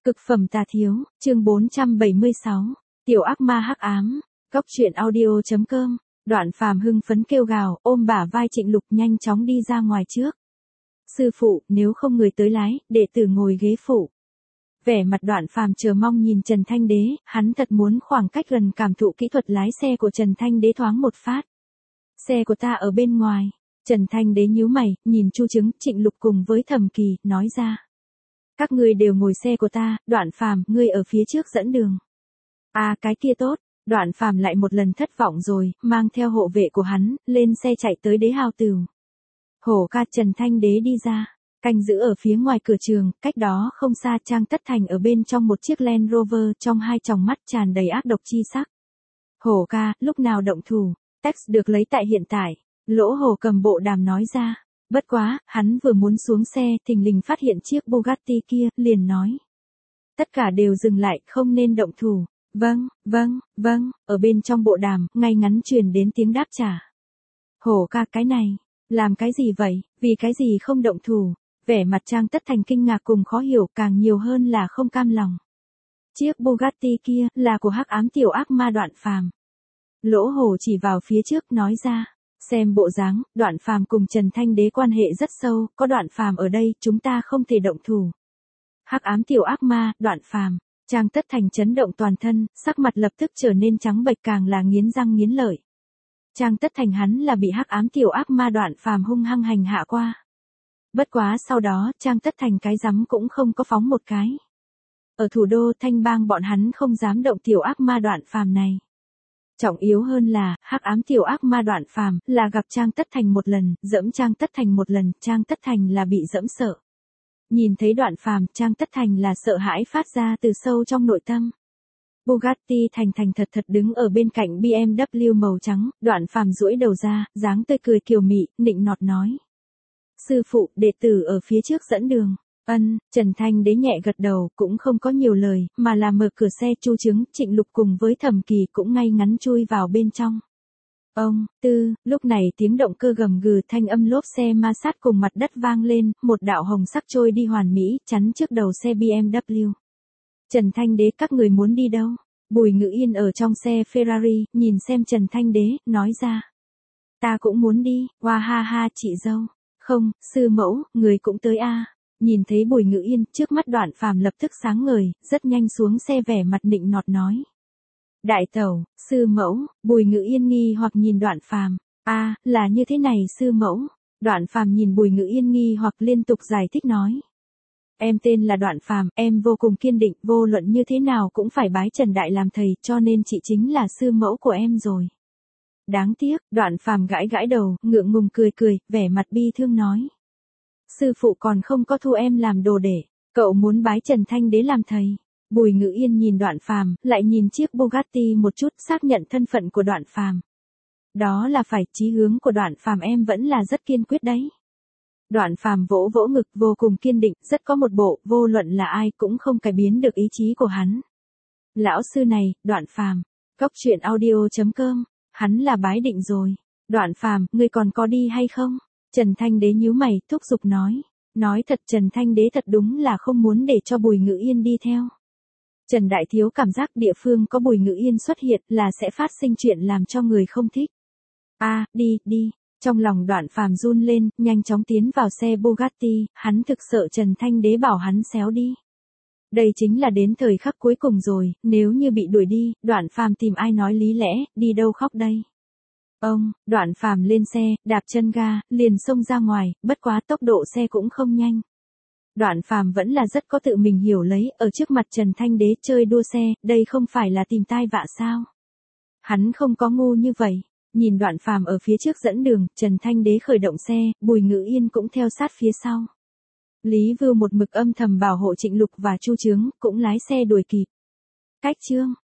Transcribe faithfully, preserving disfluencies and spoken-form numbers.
Cực phẩm tà thiếu, chương bốn trăm bảy mươi sáu, tiểu ác ma hắc ám, cóc truyện audio chấm com, Đoạn Phàm hưng phấn kêu gào, ôm bả vai Trịnh Lục nhanh chóng đi ra ngoài trước. Sư phụ, nếu không người tới lái, đệ tử ngồi ghế phụ. Vẻ mặt Đoạn Phàm chờ mong nhìn Trần Thanh Đế, hắn thật muốn khoảng cách gần cảm thụ kỹ thuật lái xe của Trần Thanh Đế thoáng một phát. Xe của ta ở bên ngoài. Trần Thanh Đế nhíu mày, nhìn Chu Chứng, Trịnh Lục cùng với Thẩm Kỳ, nói ra. Các ngươi đều ngồi xe của ta, Đoạn Phàm, ngươi ở phía trước dẫn đường. À cái kia tốt, Đoạn Phàm lại một lần thất vọng rồi, mang theo hộ vệ của hắn, lên xe chạy tới Đế Hào Tửu. Hổ ca Trần Thanh Đế đi ra, canh giữ ở phía ngoài cửa trường, cách đó không xa Trang Tất Thành ở bên trong một chiếc Land Rover, trong hai tròng mắt tràn đầy ác độc chi sắc. Hổ ca, lúc nào động thủ, text được lấy tại hiện tại, Lỗ Hổ cầm bộ đàm nói ra. Bất quá, hắn vừa muốn xuống xe, thình lình phát hiện chiếc Bugatti kia, liền nói. Tất cả đều dừng lại, không nên động thủ. Vâng, vâng, vâng, ở bên trong bộ đàm, ngay ngắn truyền đến tiếng đáp trả. Hổ ca cái này, làm cái gì vậy, vì cái gì không động thủ, vẻ mặt Trang Tất Thành kinh ngạc cùng khó hiểu càng nhiều hơn là không cam lòng. Chiếc Bugatti kia, là của hắc ám tiểu ác ma Đoạn Phàm. Lỗ Hổ chỉ vào phía trước nói ra. Xem bộ dáng, Đoạn Phàm cùng Trần Thanh Đế quan hệ rất sâu, có Đoạn Phàm ở đây, chúng ta không thể động thủ. Hắc ám tiểu ác ma, Đoạn Phàm, Trang Tất Thành chấn động toàn thân, sắc mặt lập tức trở nên trắng bệch càng là nghiến răng nghiến lợi. Trang Tất Thành hắn là bị hắc ám tiểu ác ma Đoạn Phàm hung hăng hành hạ qua. Bất quá sau đó, Trang Tất Thành cái rắm cũng không có phóng một cái. Ở thủ đô Thanh Bang bọn hắn không dám động tiểu ác ma Đoạn Phàm này. Trọng yếu hơn là, hắc ám tiểu ác ma Đoạn Phàm là gặp Trang Tất Thành một lần, dẫm Trang Tất Thành một lần, Trang Tất Thành là bị dẫm sợ. Nhìn thấy Đoạn Phàm, Trang Tất Thành là sợ hãi phát ra từ sâu trong nội tâm. Bugatti thành thành thật thật đứng ở bên cạnh bê em vê màu trắng, Đoạn Phàm duỗi đầu ra, dáng tươi cười kiều mị, nịnh nọt nói. Sư phụ, đệ tử ở phía trước dẫn đường. Ân, Trần Thanh Đế nhẹ gật đầu, cũng không có nhiều lời, mà là mở cửa xe. Chu Chứng, Trịnh Lục cùng với Thẩm Kỳ cũng ngay ngắn chui vào bên trong. Ông, tư, lúc này tiếng động cơ gầm gừ thanh âm lốp xe ma sát cùng mặt đất vang lên, một đạo hồng sắc trôi đi hoàn mỹ, chắn trước đầu xe bê em vê. Trần Thanh Đế, các người muốn đi đâu? Bùi Ngữ Yên ở trong xe Ferrari, nhìn xem Trần Thanh Đế, nói ra. Ta cũng muốn đi, hoa ha ha chị dâu. Không, sư mẫu, người cũng tới a. Nhìn thấy Bùi Ngữ Yên, trước mắt Đoạn Phàm lập tức sáng ngời, rất nhanh xuống xe vẻ mặt nịnh nọt nói. Đại tẩu, sư mẫu, Bùi Ngữ Yên nghi hoặc nhìn Đoạn Phàm. A, là như thế này sư mẫu. Đoạn Phàm nhìn Bùi Ngữ Yên nghi hoặc liên tục giải thích nói. Em tên là Đoạn Phàm, em vô cùng kiên định, vô luận như thế nào cũng phải bái Trần Đại làm thầy, cho nên chị chính là sư mẫu của em rồi. Đáng tiếc, Đoạn Phàm gãi gãi đầu, ngượng ngùng cười cười, vẻ mặt bi thương nói. Sư phụ còn không có thu em làm đồ để, cậu muốn bái Trần Thanh Đế làm thầy. Bùi Ngữ Yên nhìn Đoạn Phàm, lại nhìn chiếc Bugatti một chút, xác nhận thân phận của Đoạn Phàm. Đó là phải, chí hướng của Đoạn Phàm em vẫn là rất kiên quyết đấy. Đoạn Phàm vỗ vỗ ngực, vô cùng kiên định, rất có một bộ, vô luận là ai cũng không cải biến được ý chí của hắn. Lão sư này, Đoạn Phàm, cóc truyện audio chấm com, hắn là bái định rồi. Đoạn Phàm, ngươi còn có đi hay không? Trần Thanh Đế nhíu mày, thúc giục nói. Nói thật, Trần Thanh Đế thật đúng là không muốn để cho Bùi Ngữ Yên đi theo. Trần Đại Thiếu cảm giác địa phương có Bùi Ngữ Yên xuất hiện là sẽ phát sinh chuyện làm cho người không thích. A, à, đi, đi. Trong lòng Đoạn Phàm run lên, nhanh chóng tiến vào xe Bugatti, hắn thực sợ Trần Thanh Đế bảo hắn xéo đi. Đây chính là đến thời khắc cuối cùng rồi, nếu như bị đuổi đi, Đoạn Phàm tìm ai nói lý lẽ, đi đâu khóc đây. Ông, Đoạn Phàm lên xe, đạp chân ga, liền xông ra ngoài, bất quá tốc độ xe cũng không nhanh. Đoạn Phàm vẫn là rất có tự mình hiểu lấy, ở trước mặt Trần Thanh Đế chơi đua xe, đây không phải là tìm tai vạ sao. Hắn không có ngu như vậy. Nhìn Đoạn Phàm ở phía trước dẫn đường, Trần Thanh Đế khởi động xe, Bùi Ngữ Yên cũng theo sát phía sau. Lý Vưu một mực âm thầm bảo hộ Trịnh Lục và Chu Chứng, cũng lái xe đuổi kịp. Cách chương